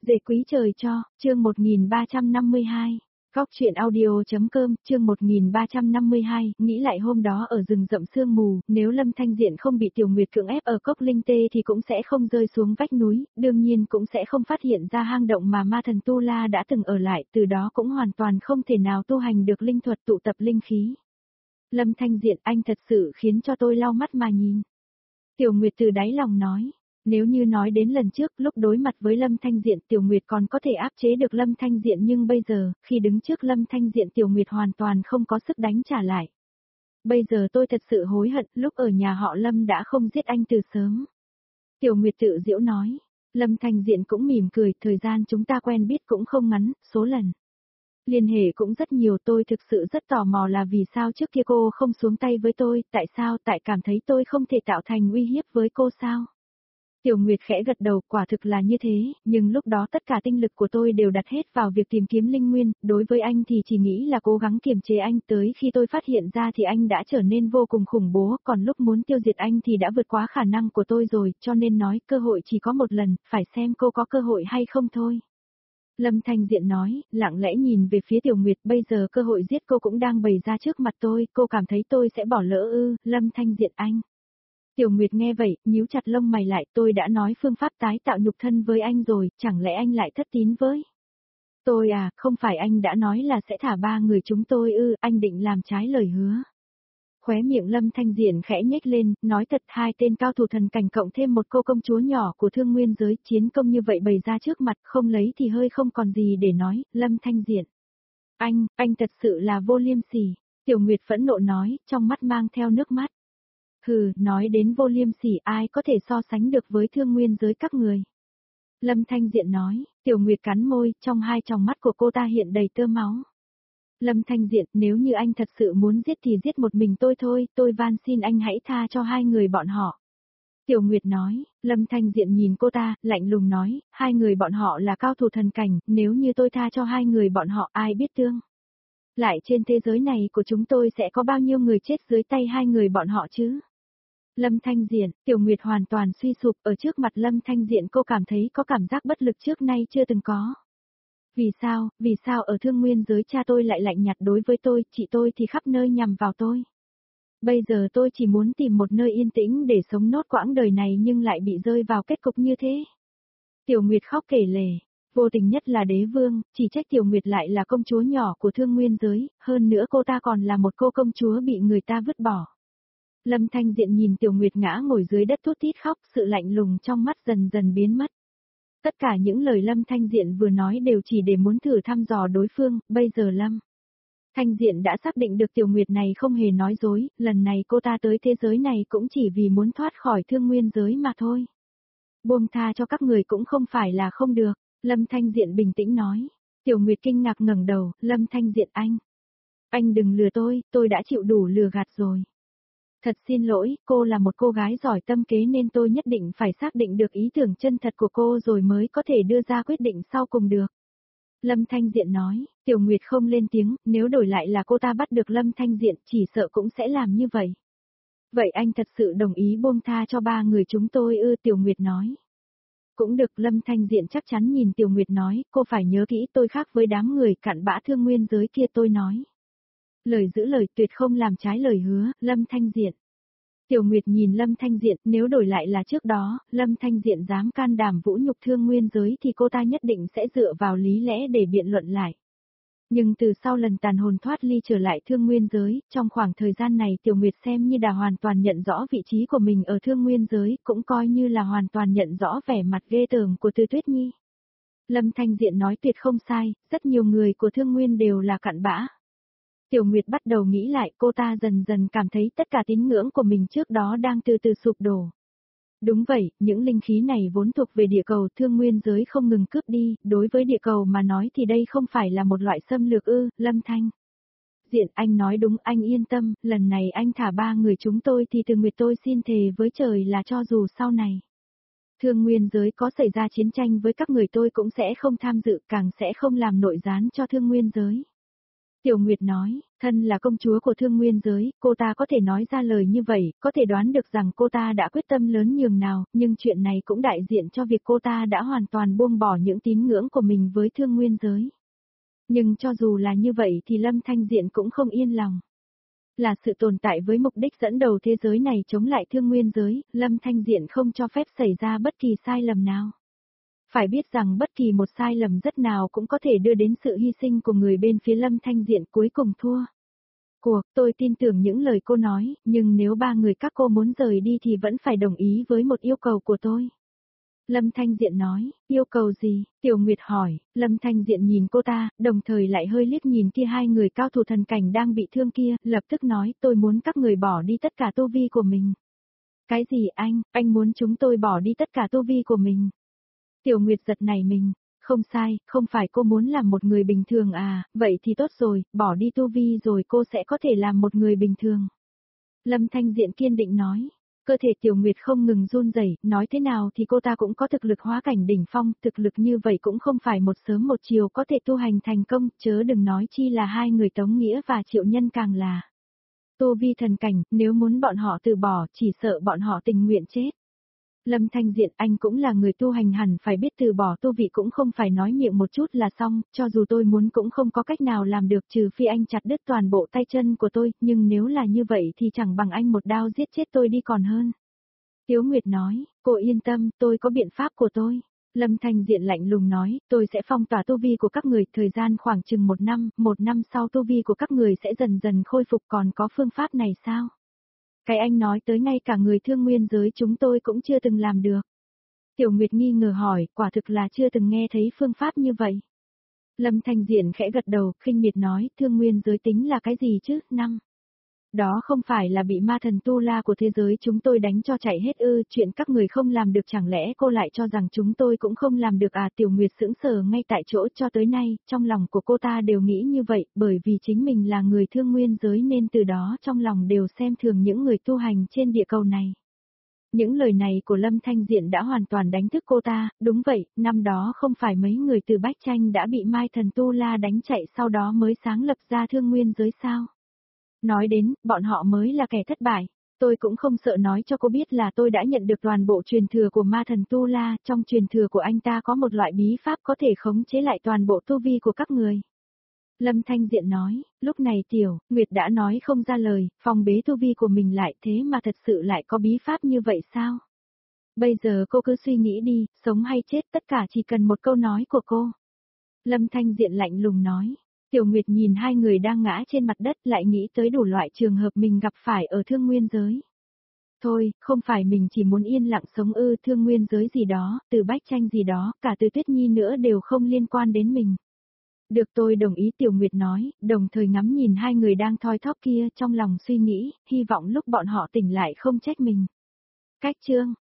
Dễ quý trời cho, chương 1352. Góc truyện audio.com, chương 1352, nghĩ lại hôm đó ở rừng rậm sương mù, nếu Lâm Thanh Diện không bị Tiểu Nguyệt cưỡng ép ở cốc linh tê thì cũng sẽ không rơi xuống vách núi, đương nhiên cũng sẽ không phát hiện ra hang động mà ma thần Tu La đã từng ở lại, từ đó cũng hoàn toàn không thể nào tu hành được linh thuật tụ tập linh khí. Lâm Thanh Diện, anh thật sự khiến cho tôi lau mắt mà nhìn. Tiểu Nguyệt từ đáy lòng nói. Nếu như nói đến lần trước lúc đối mặt với Lâm Thanh Diện Tiểu Nguyệt còn có thể áp chế được Lâm Thanh Diện, nhưng bây giờ, khi đứng trước Lâm Thanh Diện Tiểu Nguyệt hoàn toàn không có sức đánh trả lại. Bây giờ tôi thật sự hối hận lúc ở nhà họ Lâm đã không giết anh từ sớm. Tiểu Nguyệt tự giễu nói. Lâm Thanh Diện cũng mỉm cười, thời gian chúng ta quen biết cũng không ngắn, số lần liên hệ cũng rất nhiều, tôi thực sự rất tò mò là vì sao trước kia cô không xuống tay với tôi, tại sao, tại cảm thấy tôi không thể tạo thành uy hiếp với cô sao? Tiểu Nguyệt khẽ gật đầu, quả thực là như thế, nhưng lúc đó tất cả tinh lực của tôi đều đặt hết vào việc tìm kiếm linh nguyên, đối với anh thì chỉ nghĩ là cố gắng kiềm chế anh, tới khi tôi phát hiện ra thì anh đã trở nên vô cùng khủng bố, còn lúc muốn tiêu diệt anh thì đã vượt quá khả năng của tôi rồi, cho nên nói cơ hội chỉ có một lần, phải xem cô có cơ hội hay không thôi. Lâm Thanh Diện nói, lặng lẽ nhìn về phía Tiểu Nguyệt, bây giờ cơ hội giết cô cũng đang bày ra trước mặt tôi, cô cảm thấy tôi sẽ bỏ lỡ ư? Lâm Thanh Diện anh. Tiểu Nguyệt nghe vậy, nhíu chặt lông mày lại, tôi đã nói phương pháp tái tạo nhục thân với anh rồi, chẳng lẽ anh lại thất tín với tôi à? Không phải anh đã nói là sẽ thả 3 người chúng tôi ư? Anh định làm trái lời hứa. Khóe miệng Lâm Thanh Diện khẽ nhếch lên, nói thật, 2 tên cao thủ thần cảnh cộng thêm một cô công chúa nhỏ của Thương Nguyên giới, chiến công như vậy bày ra trước mặt, không lấy thì hơi không còn gì để nói. Lâm Thanh Diện. Anh thật sự là vô liêm sỉ. Tiểu Nguyệt phẫn nộ nói, trong mắt mang theo nước mắt. Hừ, nói đến vô liêm sỉ, ai có thể so sánh được với Thương Nguyên giới các người. Lâm Thanh Diện nói. Tiểu Nguyệt cắn môi, trong 2 tròng mắt của cô ta hiện đầy tơ máu. Lâm Thanh Diện, nếu như anh thật sự muốn giết thì giết một mình tôi thôi, tôi van xin anh hãy tha cho 2 người bọn họ. Tiểu Nguyệt nói. Lâm Thanh Diện nhìn cô ta, lạnh lùng nói, 2 người bọn họ là cao thủ thần cảnh, nếu như tôi tha cho 2 người bọn họ, ai biết tương lại trên thế giới này của chúng tôi sẽ có bao nhiêu người chết dưới tay 2 người bọn họ chứ? Lâm Thanh Diện, Tiểu Nguyệt hoàn toàn suy sụp, ở trước mặt Lâm Thanh Diện cô cảm thấy có cảm giác bất lực trước nay chưa từng có. Vì sao ở Thương Nguyên giới cha tôi lại lạnh nhạt đối với tôi, chị tôi thì khắp nơi nhằm vào tôi. Bây giờ tôi chỉ muốn tìm một nơi yên tĩnh để sống nốt quãng đời này nhưng lại bị rơi vào kết cục như thế. Tiểu Nguyệt khóc kể lể, vô tình nhất là đế vương, chỉ trách Tiểu Nguyệt lại là công chúa nhỏ của Thương Nguyên giới, hơn nữa cô ta còn là một cô công chúa bị người ta vứt bỏ. Lâm Thanh Diện nhìn Tiểu Nguyệt ngã ngồi dưới đất thút thít khóc, sự lạnh lùng trong mắt dần dần biến mất. Tất cả những lời Lâm Thanh Diện vừa nói đều chỉ để muốn thử thăm dò đối phương, bây giờ Lâm Thanh Diện đã xác định được Tiểu Nguyệt này không hề nói dối, lần này cô ta tới thế giới này cũng chỉ vì muốn thoát khỏi Thương Nguyên giới mà thôi. Buông tha cho các người cũng không phải là không được, Lâm Thanh Diện bình tĩnh nói. Tiểu Nguyệt kinh ngạc ngẩng đầu, Lâm Thanh Diện anh đừng lừa tôi đã chịu đủ lừa gạt rồi. Thật xin lỗi, cô là một cô gái giỏi tâm kế nên tôi nhất định phải xác định được ý tưởng chân thật của cô rồi mới có thể đưa ra quyết định sau cùng được. Lâm Thanh Diện nói. Tiểu Nguyệt không lên tiếng, nếu đổi lại là cô ta bắt được Lâm Thanh Diện chỉ sợ cũng sẽ làm như vậy. Vậy anh thật sự đồng ý buông tha cho 3 người chúng tôi ư? Tiểu Nguyệt nói. Cũng được. Lâm Thanh Diện chắc chắn nhìn Tiểu Nguyệt nói, cô phải nhớ kỹ tôi khác với đám người cặn bã Thương Nguyên giới kia, tôi nói. Lời giữ lời, tuyệt không làm trái lời hứa. Lâm Thanh Diện. Tiểu Nguyệt nhìn Lâm Thanh Diện, nếu đổi lại là trước đó, Lâm Thanh Diện dám can đảm vũ nhục Thương Nguyên giới thì cô ta nhất định sẽ dựa vào lý lẽ để biện luận lại. Nhưng từ sau lần tàn hồn thoát ly trở lại Thương Nguyên giới, trong khoảng thời gian này Tiểu Nguyệt xem như đã hoàn toàn nhận rõ vị trí của mình ở Thương Nguyên giới, cũng coi như là hoàn toàn nhận rõ vẻ mặt ghê tởm của Từ Tuyết Nhi. Lâm Thanh Diện nói tuyệt không sai, rất nhiều người của Thương Nguyên đều là cặn bã. Tiểu Nguyệt bắt đầu nghĩ lại, cô ta dần dần cảm thấy tất cả tín ngưỡng của mình trước đó đang từ từ sụp đổ. Đúng vậy, những linh khí này vốn thuộc về địa cầu, Thương Nguyên giới không ngừng cướp đi, đối với địa cầu mà nói thì đây không phải là một loại xâm lược ư? Lâm Thanh Diện, anh nói đúng, anh yên tâm, lần này anh thả 3 người chúng tôi thì Từ Nguyệt tôi xin thề với trời là cho dù sau này Thương Nguyên giới có xảy ra chiến tranh với các người tôi cũng sẽ không tham dự, càng sẽ không làm nội gián cho Thương Nguyên giới. Tiểu Nguyệt nói, thân là công chúa của thương nguyên giới, cô ta có thể nói ra lời như vậy, có thể đoán được rằng cô ta đã quyết tâm lớn nhường nào, nhưng chuyện này cũng đại diện cho việc cô ta đã hoàn toàn buông bỏ những tín ngưỡng của mình với thương nguyên giới. Nhưng cho dù là như vậy thì Lâm Thanh Diện cũng không yên lòng. Là sự tồn tại với mục đích dẫn đầu thế giới này chống lại thương nguyên giới, Lâm Thanh Diện không cho phép xảy ra bất kỳ sai lầm nào. Phải biết rằng bất kỳ một sai lầm rất nào cũng có thể đưa đến sự hy sinh của người bên phía Lâm Thanh Diện cuối cùng thua. Tôi tin tưởng những lời cô nói, nhưng nếu ba người các cô muốn rời đi thì vẫn phải đồng ý với một yêu cầu của tôi. Lâm Thanh Diện nói, yêu cầu gì? Tiểu Nguyệt hỏi, Lâm Thanh Diện nhìn cô ta, đồng thời lại hơi liếc nhìn kia hai người cao thủ thần cảnh đang bị thương kia, lập tức nói tôi muốn các người bỏ đi tất cả tu vi của mình. Cái gì anh muốn chúng tôi bỏ đi tất cả tu vi của mình? Tiểu Nguyệt giật nảy mình, không sai, không phải cô muốn làm một người bình thường à, vậy thì tốt rồi, bỏ đi tu vi rồi cô sẽ có thể làm một người bình thường. Lâm Thanh Diện kiên định nói, cơ thể Tiểu Nguyệt không ngừng run rẩy, nói thế nào thì cô ta cũng có thực lực hóa cảnh đỉnh phong, thực lực như vậy cũng không phải một sớm một chiều có thể tu hành thành công, chớ đừng nói chi là hai người Tống Nghĩa và Triệu Nhân càng là tu vi thần cảnh, nếu muốn bọn họ từ bỏ, chỉ sợ bọn họ tình nguyện chết. Lâm Thanh Diện anh cũng là người tu hành hẳn phải biết từ bỏ tu vị cũng không phải nói miệng một chút là xong, cho dù tôi muốn cũng không có cách nào làm được trừ phi anh chặt đứt toàn bộ tay chân của tôi, nhưng nếu là như vậy thì chẳng bằng anh một đao giết chết tôi đi còn hơn. Tiếu Nguyệt nói, cô yên tâm, tôi có biện pháp của tôi. Lâm Thanh Diện lạnh lùng nói, tôi sẽ phong tỏa tu vi của các người, thời gian khoảng chừng một năm sau tu vi của các người sẽ dần dần khôi phục, còn có phương pháp này sao? Cái anh nói tới ngay cả người thương nguyên giới chúng tôi cũng chưa từng làm được. Tiểu Nguyệt nghi ngờ hỏi, quả thực là chưa từng nghe thấy phương pháp như vậy. Lâm Thanh Diện khẽ gật đầu, khinh miệt nói, thương nguyên giới tính là cái gì chứ, đó không phải là bị ma thần tu la của thế giới chúng tôi đánh cho chạy hết ư, chuyện các người không làm được chẳng lẽ cô lại cho rằng chúng tôi cũng không làm được à? Tiểu Nguyệt sững sờ ngay tại chỗ, cho tới nay, trong lòng của cô ta đều nghĩ như vậy, bởi vì chính mình là người thương nguyên giới nên từ đó trong lòng đều xem thường những người tu hành trên địa cầu này. Những lời này của Lâm Thanh Diện đã hoàn toàn đánh thức cô ta, đúng vậy, năm đó không phải mấy người từ Bách Tranh đã bị Mai Thần Tu La đánh chạy sau đó mới sáng lập ra thương nguyên giới sao? Nói đến, bọn họ mới là kẻ thất bại. Tôi cũng không sợ nói cho cô biết là tôi đã nhận được toàn bộ truyền thừa của ma thần Tu La, trong truyền thừa của anh ta có một loại bí pháp có thể khống chế lại toàn bộ tu vi của các người. Lâm Thanh Diện nói, lúc này Tiểu Nguyệt đã nói không ra lời, phòng bế tu vi của mình lại, thế mà thật sự lại có bí pháp như vậy sao? Bây giờ cô cứ suy nghĩ đi, sống hay chết tất cả chỉ cần một câu nói của cô. Lâm Thanh Diện lạnh lùng nói. Tiểu Nguyệt nhìn hai người đang ngã trên mặt đất lại nghĩ tới đủ loại trường hợp mình gặp phải ở thương nguyên giới. Thôi, không phải mình chỉ muốn yên lặng sống ư, thương nguyên giới gì đó, từ Bách Tranh gì đó, cả từ Tuyết Nhi nữa đều không liên quan đến mình. Được, tôi đồng ý, Tiểu Nguyệt nói, đồng thời ngắm nhìn hai người đang thoi thóp kia, trong lòng suy nghĩ, hy vọng lúc bọn họ tỉnh lại không trách mình. Cách chương